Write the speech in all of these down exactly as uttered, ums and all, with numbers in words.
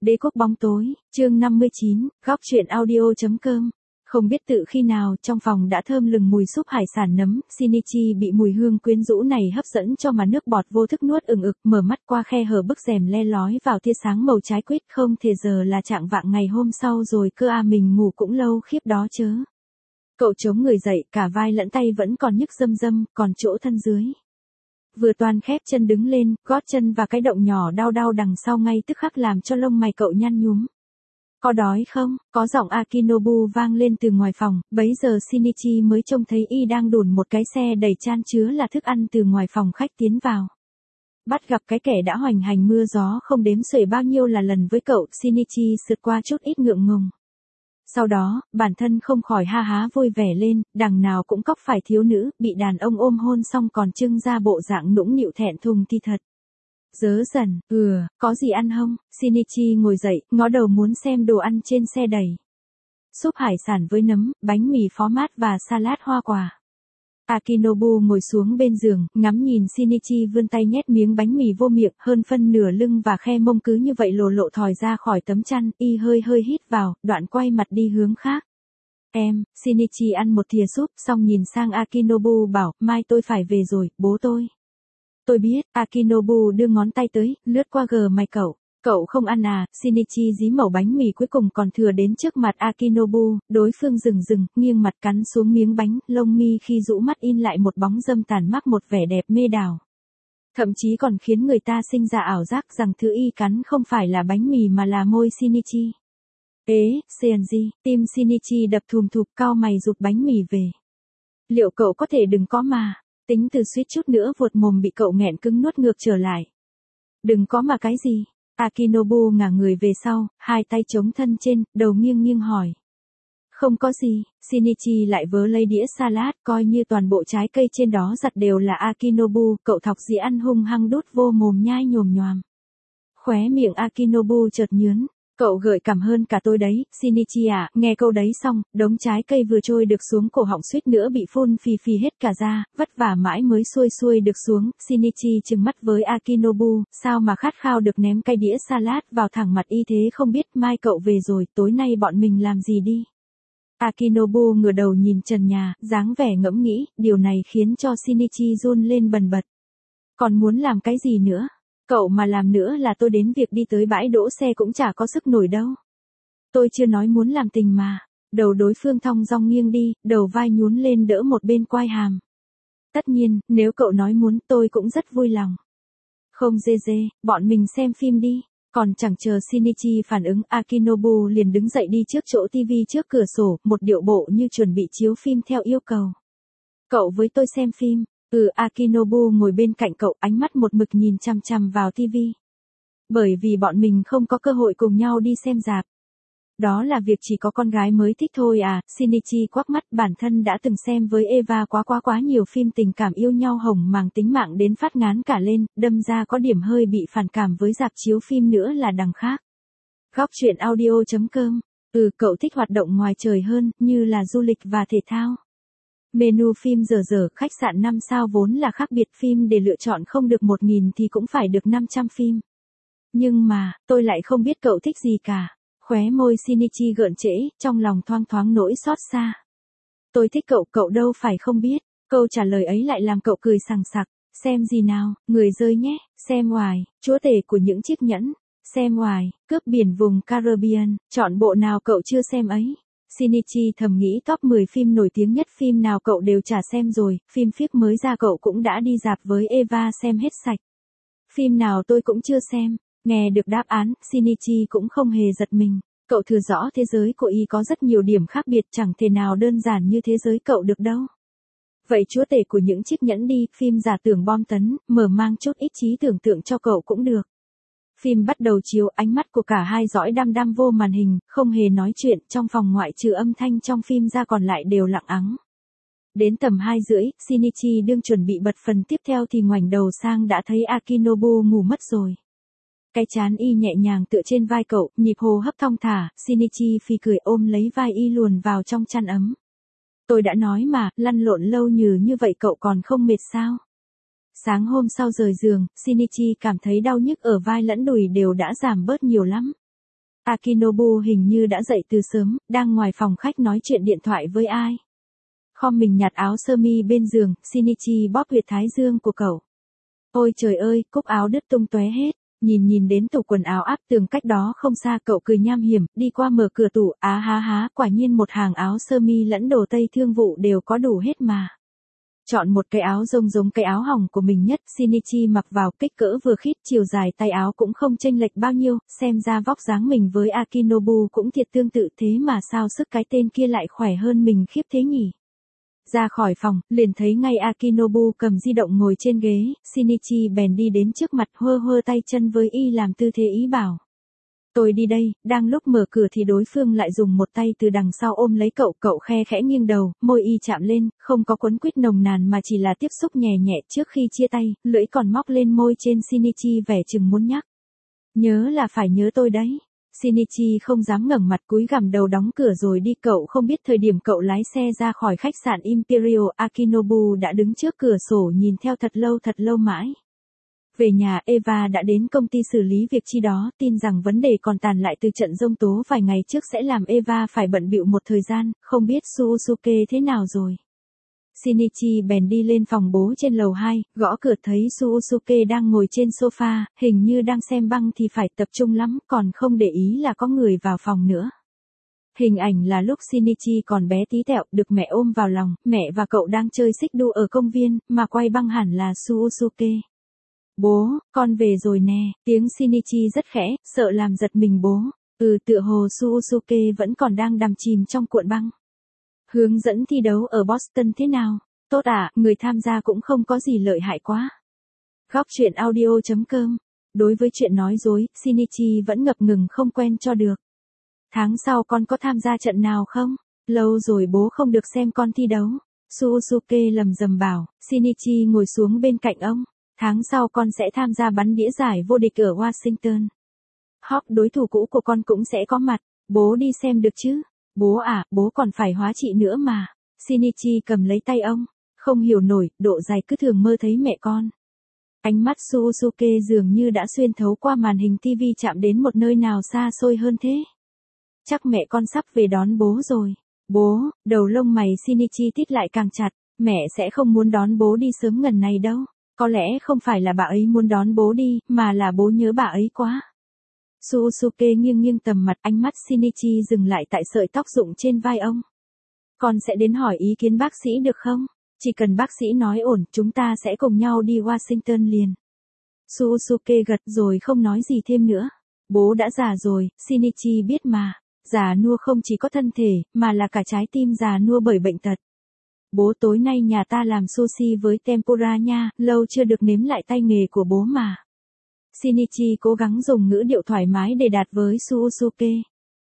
Đế quốc bóng tối, chương năm mươi chín, góc truyện audio.com. Không biết tự khi nào trong phòng đã thơm lừng mùi súp hải sản nấm, Shinichi bị mùi hương quyến rũ này hấp dẫn cho mà nước bọt vô thức nuốt ừng ực, mở mắt qua khe hở bức rèm le lói vào tia sáng màu trái quýt, không thể giờ là trạng vạng ngày hôm sau rồi cơ à, mình ngủ cũng lâu khiếp đó chớ. Cậu chống người dậy, cả vai lẫn tay vẫn còn nhức râm râm, còn chỗ thân dưới. Vừa toàn khép chân đứng lên, gót chân và cái động nhỏ đau đau đằng sau ngay tức khắc làm cho lông mày cậu nhăn nhúm. Có đói không? Có giọng Akinobu vang lên từ ngoài phòng, bấy giờ Shinichi mới trông thấy y đang đùn một cái xe đầy chan chứa là thức ăn từ ngoài phòng khách tiến vào. Bắt gặp cái kẻ đã hoành hành mưa gió không đếm xuể bao nhiêu là lần với cậu, Shinichi sượt qua chút ít ngượng ngùng. Sau đó, bản thân không khỏi ha há vui vẻ lên, đằng nào cũng cóc phải thiếu nữ, bị đàn ông ôm hôn xong còn trưng ra bộ dạng nũng nịu thẹn thùng thì thật. Dớ dần, ừ, có gì ăn không? Shinichi ngồi dậy, ngó đầu muốn xem đồ ăn trên xe đầy. Súp hải sản với nấm, bánh mì phó mát và salad hoa quả. Akinobu ngồi xuống bên giường, ngắm nhìn Shinichi vươn tay nhét miếng bánh mì vô miệng, hơn phân nửa lưng và khe mông cứ như vậy lồ lộ thòi ra khỏi tấm chăn, y hơi hơi hít vào, đoạn quay mặt đi hướng khác. Em, Shinichi ăn một thìa súp, xong nhìn sang Akinobu bảo, mai tôi phải về rồi, bố tôi. Tôi biết, Akinobu đưa ngón tay tới, lướt qua gờ mày cậu. Cậu không ăn à? Shinichi dí mẩu bánh mì cuối cùng còn thừa đến trước mặt Akinobu, đối phương dừng dừng, nghiêng mặt cắn xuống miếng bánh, lông mi khi rũ mắt in lại một bóng dâm tàn mắc một vẻ đẹp mê đảo. Thậm chí còn khiến người ta sinh ra ảo giác rằng thứ y cắn không phải là bánh mì mà là môi Shinichi. Ế, Seonji, tim Shinichi đập thùm thụp, cau mày rụt bánh mì về. Liệu cậu có thể đừng có mà, tính từ suýt chút nữa vuột mồm bị cậu nghẹn cứng nuốt ngược trở lại. Đừng có mà cái gì? Akinobu ngả người về sau, hai tay chống thân trên, đầu nghiêng nghiêng hỏi. Không có gì, Shinichi lại vớ lấy đĩa salad, coi như toàn bộ trái cây trên đó giặt đều là Akinobu, cậu thọc dĩ ăn hung hăng đút vô mồm nhai nhồm nhoàm. Khóe miệng Akinobu chợt nhướn. Cậu gợi cảm hơn cả tôi đấy, Shinichi à, nghe câu đấy xong, đống trái cây vừa trôi được xuống cổ họng suýt nữa bị phun phì phì hết cả ra, vất vả mãi mới xuôi xuôi được xuống, Shinichi trừng mắt với Akinobu, sao mà khát khao được ném cái đĩa salad vào thẳng mặt y thế không biết, mai cậu về rồi, tối nay bọn mình làm gì đi. Akinobu ngửa đầu nhìn trần nhà, dáng vẻ ngẫm nghĩ, điều này khiến cho Shinichi run lên bần bật. Còn muốn làm cái gì nữa? Cậu mà làm nữa là tôi đến việc đi tới bãi đỗ xe cũng chả có sức nổi đâu. Tôi chưa nói muốn làm tình mà. Đầu đối phương thong dong nghiêng đi, đầu vai nhún lên đỡ một bên quai hàm. Tất nhiên, nếu cậu nói muốn tôi cũng rất vui lòng. Không dê dê, bọn mình xem phim đi. Còn chẳng chờ Shinichi phản ứng, Akinobu liền đứng dậy đi trước chỗ tivi trước cửa sổ, một điệu bộ như chuẩn bị chiếu phim theo yêu cầu. Cậu với tôi xem phim. Ừ, Akinobu ngồi bên cạnh cậu, ánh mắt một mực nhìn chằm chằm vào tivi. Bởi vì bọn mình không có cơ hội cùng nhau đi xem rạp. Đó là việc chỉ có con gái mới thích thôi à, Shinichi quắc mắt, bản thân đã từng xem với Eva quá quá quá nhiều phim tình cảm yêu nhau hồng màng tính mạng đến phát ngán cả lên, đâm ra có điểm hơi bị phản cảm với rạp chiếu phim nữa là đằng khác. Góc truyện audio.com. Ừ, cậu thích hoạt động ngoài trời hơn, như là du lịch và thể thao. Menu phim dở dở, khách sạn năm sao vốn là khác biệt, phim để lựa chọn không được một nghìn thì cũng phải được năm trăm phim. Nhưng mà, tôi lại không biết cậu thích gì cả. Khóe môi Shinichi gợn trễ, trong lòng thoang thoáng nỗi xót xa. Tôi thích cậu, cậu đâu phải không biết. Câu trả lời ấy lại làm cậu cười sằng sặc. Xem gì nào, người rơi nhé, xem Hoài, chúa tể của những chiếc nhẫn. Xem Hoài, cướp biển vùng Caribbean, chọn bộ nào cậu chưa xem ấy. Shinichi thầm nghĩ top mười phim nổi tiếng nhất phim nào cậu đều chả xem rồi, phim phiếc mới ra cậu cũng đã đi rạp với Eva xem hết sạch. Phim nào tôi cũng chưa xem. Nghe được đáp án, Shinichi cũng không hề giật mình. Cậu thừa rõ thế giới của y có rất nhiều điểm khác biệt, chẳng thể nào đơn giản như thế giới cậu được đâu. Vậy chúa tể của những chiếc nhẫn đi, phim giả tưởng bom tấn, mở mang chút ít trí tưởng tượng cho cậu cũng được. Phim bắt đầu chiếu, ánh mắt của cả hai dõi đăm đăm vô màn hình, không hề nói chuyện, trong phòng ngoại trừ âm thanh trong phim ra còn lại đều lặng ắng. Đến tầm hai rưỡi, Shinichi đương chuẩn bị bật phần tiếp theo thì ngoảnh đầu sang đã thấy Akinobu ngủ mất rồi. Cái chán y nhẹ nhàng tựa trên vai cậu, nhịp hô hấp thong thả, Shinichi phì cười ôm lấy vai y luồn vào trong chăn ấm. Tôi đã nói mà, lăn lộn lâu như như vậy cậu còn không mệt sao? Sáng hôm sau rời giường, Shinichi cảm thấy đau nhức ở vai lẫn đùi đều đã giảm bớt nhiều lắm. Akinobu hình như đã dậy từ sớm, đang ngoài phòng khách nói chuyện điện thoại với ai. Khom mình nhặt áo sơ mi bên giường, Shinichi bóp huyệt thái dương của cậu. Ôi trời ơi, cúc áo đứt tung tóe hết. Nhìn nhìn đến tủ quần áo áp tường cách đó không xa, cậu cười nham hiểm, đi qua mở cửa tủ, á há há, quả nhiên một hàng áo sơ mi lẫn đồ tây thương vụ đều có đủ hết mà. Chọn một cái áo rông giống cái áo hỏng của mình nhất, Shinichi mặc vào kích cỡ vừa khít, chiều dài tay áo cũng không chênh lệch bao nhiêu, xem ra vóc dáng mình với Akinobu cũng thiệt tương tự, thế mà sao sức cái tên kia lại khỏe hơn mình khiếp thế nhỉ. Ra khỏi phòng, liền thấy ngay Akinobu cầm di động ngồi trên ghế, Shinichi bèn đi đến trước mặt hơ hơ tay chân với y làm tư thế ý bảo. Tôi đi đây, đang lúc mở cửa thì đối phương lại dùng một tay từ đằng sau ôm lấy cậu, cậu khe khẽ nghiêng đầu, môi y chạm lên, không có quấn quýt nồng nàn mà chỉ là tiếp xúc nhẹ nhẹ trước khi chia tay, lưỡi còn móc lên môi trên Shinichi vẻ chừng muốn nhắc. Nhớ là phải nhớ tôi đấy. Shinichi không dám ngẩng mặt, cúi gằm đầu đóng cửa rồi đi. Cậu không biết thời điểm cậu lái xe ra khỏi khách sạn Imperial, Akinobu đã đứng trước cửa sổ nhìn theo thật lâu thật lâu mãi. Về nhà, Eva đã đến công ty xử lý việc chi đó, tin rằng vấn đề còn tàn lại từ trận giông tố vài ngày trước sẽ làm Eva phải bận bịu một thời gian, không biết Suzuki thế nào rồi. Shinichi bèn đi lên phòng bố trên lầu hai, gõ cửa thấy Suzuki đang ngồi trên sofa, hình như đang xem băng thì phải tập trung lắm, còn không để ý là có người vào phòng nữa. Hình ảnh là lúc Shinichi còn bé tí tẹo, được mẹ ôm vào lòng, mẹ và cậu đang chơi xích đu ở công viên, mà quay băng hẳn là Suzuki. Bố, con về rồi nè, tiếng Shinichi rất khẽ, sợ làm giật mình bố. Ừ, tựa hồ Suzuki vẫn còn đang đắm chìm trong cuộn băng. Hướng dẫn thi đấu ở Boston thế nào? Tốt à, người tham gia cũng không có gì lợi hại quá. Góc truyện audio chấm com. Đối với chuyện nói dối, Shinichi vẫn ngập ngừng không quen cho được. Tháng sau con có tham gia trận nào không? Lâu rồi bố không được xem con thi đấu. Suzuki lầm rầm bảo, Shinichi ngồi xuống bên cạnh ông. Tháng sau con sẽ tham gia bắn đĩa giải vô địch ở Washington. Hawk đối thủ cũ của con cũng sẽ có mặt. Bố đi xem được chứ? Bố à, bố còn phải hóa trị nữa mà. Shinichi cầm lấy tay ông. Không hiểu nổi, độ dài cứ thường mơ thấy mẹ con. Ánh mắt Suzuki dường như đã xuyên thấu qua màn hình tivi chạm đến một nơi nào xa xôi hơn thế. Chắc mẹ con sắp về đón bố rồi. Bố, đầu lông mày Shinichi tít lại càng chặt. Mẹ sẽ không muốn đón bố đi sớm ngần này đâu. Có lẽ không phải là bà ấy muốn đón bố đi, mà là bố nhớ bà ấy quá. Suzuki nghiêng nghiêng tầm mặt, ánh mắt Shinichi dừng lại tại sợi tóc rụng trên vai ông. Con sẽ đến hỏi ý kiến bác sĩ được không? Chỉ cần bác sĩ nói ổn, chúng ta sẽ cùng nhau đi Washington liền. Suzuki gật rồi không nói gì thêm nữa. Bố đã già rồi, Shinichi biết mà. Già nua không chỉ có thân thể, mà là cả trái tim già nua bởi bệnh tật. Bố tối nay nhà ta làm sushi với tempura nha, lâu chưa được nếm lại tay nghề của bố mà. Shinichi cố gắng dùng ngữ điệu thoải mái để đạt với Suzuki.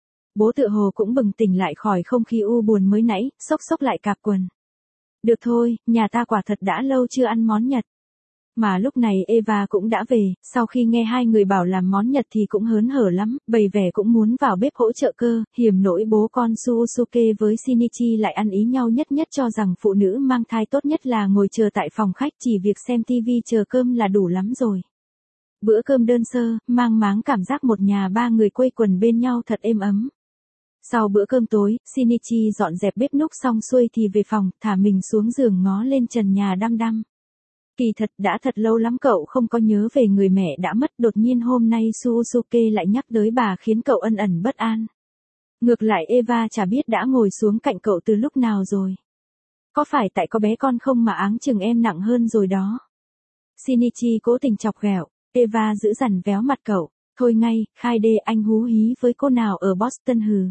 Bố tựa hồ cũng bừng tỉnh lại khỏi không khí u buồn mới nãy, xốc xốc lại cạp quần. Được thôi, nhà ta quả thật đã lâu chưa ăn món Nhật. Mà lúc này Eva cũng đã về, sau khi nghe hai người bảo làm món Nhật thì cũng hớn hở lắm, bày vẻ cũng muốn vào bếp hỗ trợ cơ, hiểm nỗi bố con Suzuki với Shinichi lại ăn ý nhau nhất nhất cho rằng phụ nữ mang thai tốt nhất là ngồi chờ tại phòng khách, chỉ việc xem tivi chờ cơm là đủ lắm rồi. Bữa cơm đơn sơ, mang máng cảm giác một nhà ba người quây quần bên nhau thật êm ấm. Sau bữa cơm tối, Shinichi dọn dẹp bếp núc xong xuôi thì về phòng, thả mình xuống giường ngó lên trần nhà đăm đăm. Kỳ thật đã thật lâu lắm cậu không có nhớ về người mẹ đã mất, đột nhiên hôm nay Suzuki lại nhắc tới bà khiến cậu ân ẩn bất an. Ngược lại Eva chả biết đã ngồi xuống cạnh cậu từ lúc nào rồi. Có phải tại có bé con không mà áng chừng em nặng hơn rồi đó. Shinichi cố tình chọc ghẹo, Eva giữ dằn véo mặt cậu, thôi ngay, khai đê anh hú hí với cô nào ở Boston hừ.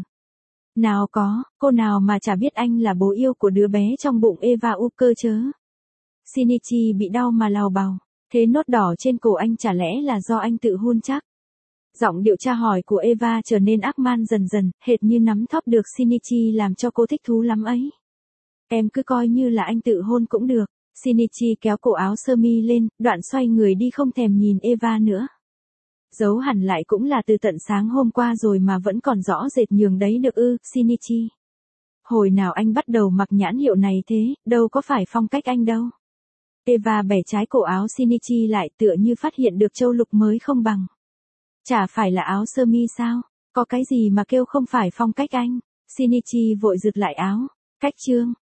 Nào có, cô nào mà chả biết anh là bố yêu của đứa bé trong bụng Eva u cơ chớ. Shinichi bị đau mà lào bào, thế nốt đỏ trên cổ anh chả lẽ là do anh tự hôn chắc. Giọng điệu tra hỏi của Eva trở nên ác man dần dần, hệt như nắm thóp được Shinichi làm cho cô thích thú lắm ấy. Em cứ coi như là anh tự hôn cũng được. Shinichi kéo cổ áo sơ mi lên, đoạn xoay người đi không thèm nhìn Eva nữa. Giấu hẳn lại cũng là từ tận sáng hôm qua rồi mà vẫn còn rõ rệt nhường đấy được ư, Shinichi. Hồi nào anh bắt đầu mặc nhãn hiệu này thế, đâu có phải phong cách anh đâu. Eva bẻ trái cổ áo Shinichi lại tựa như phát hiện được châu lục mới không bằng. Chả phải là áo sơ mi sao? Có cái gì mà kêu không phải phong cách anh? Shinichi vội giựt lại áo. Cách chương.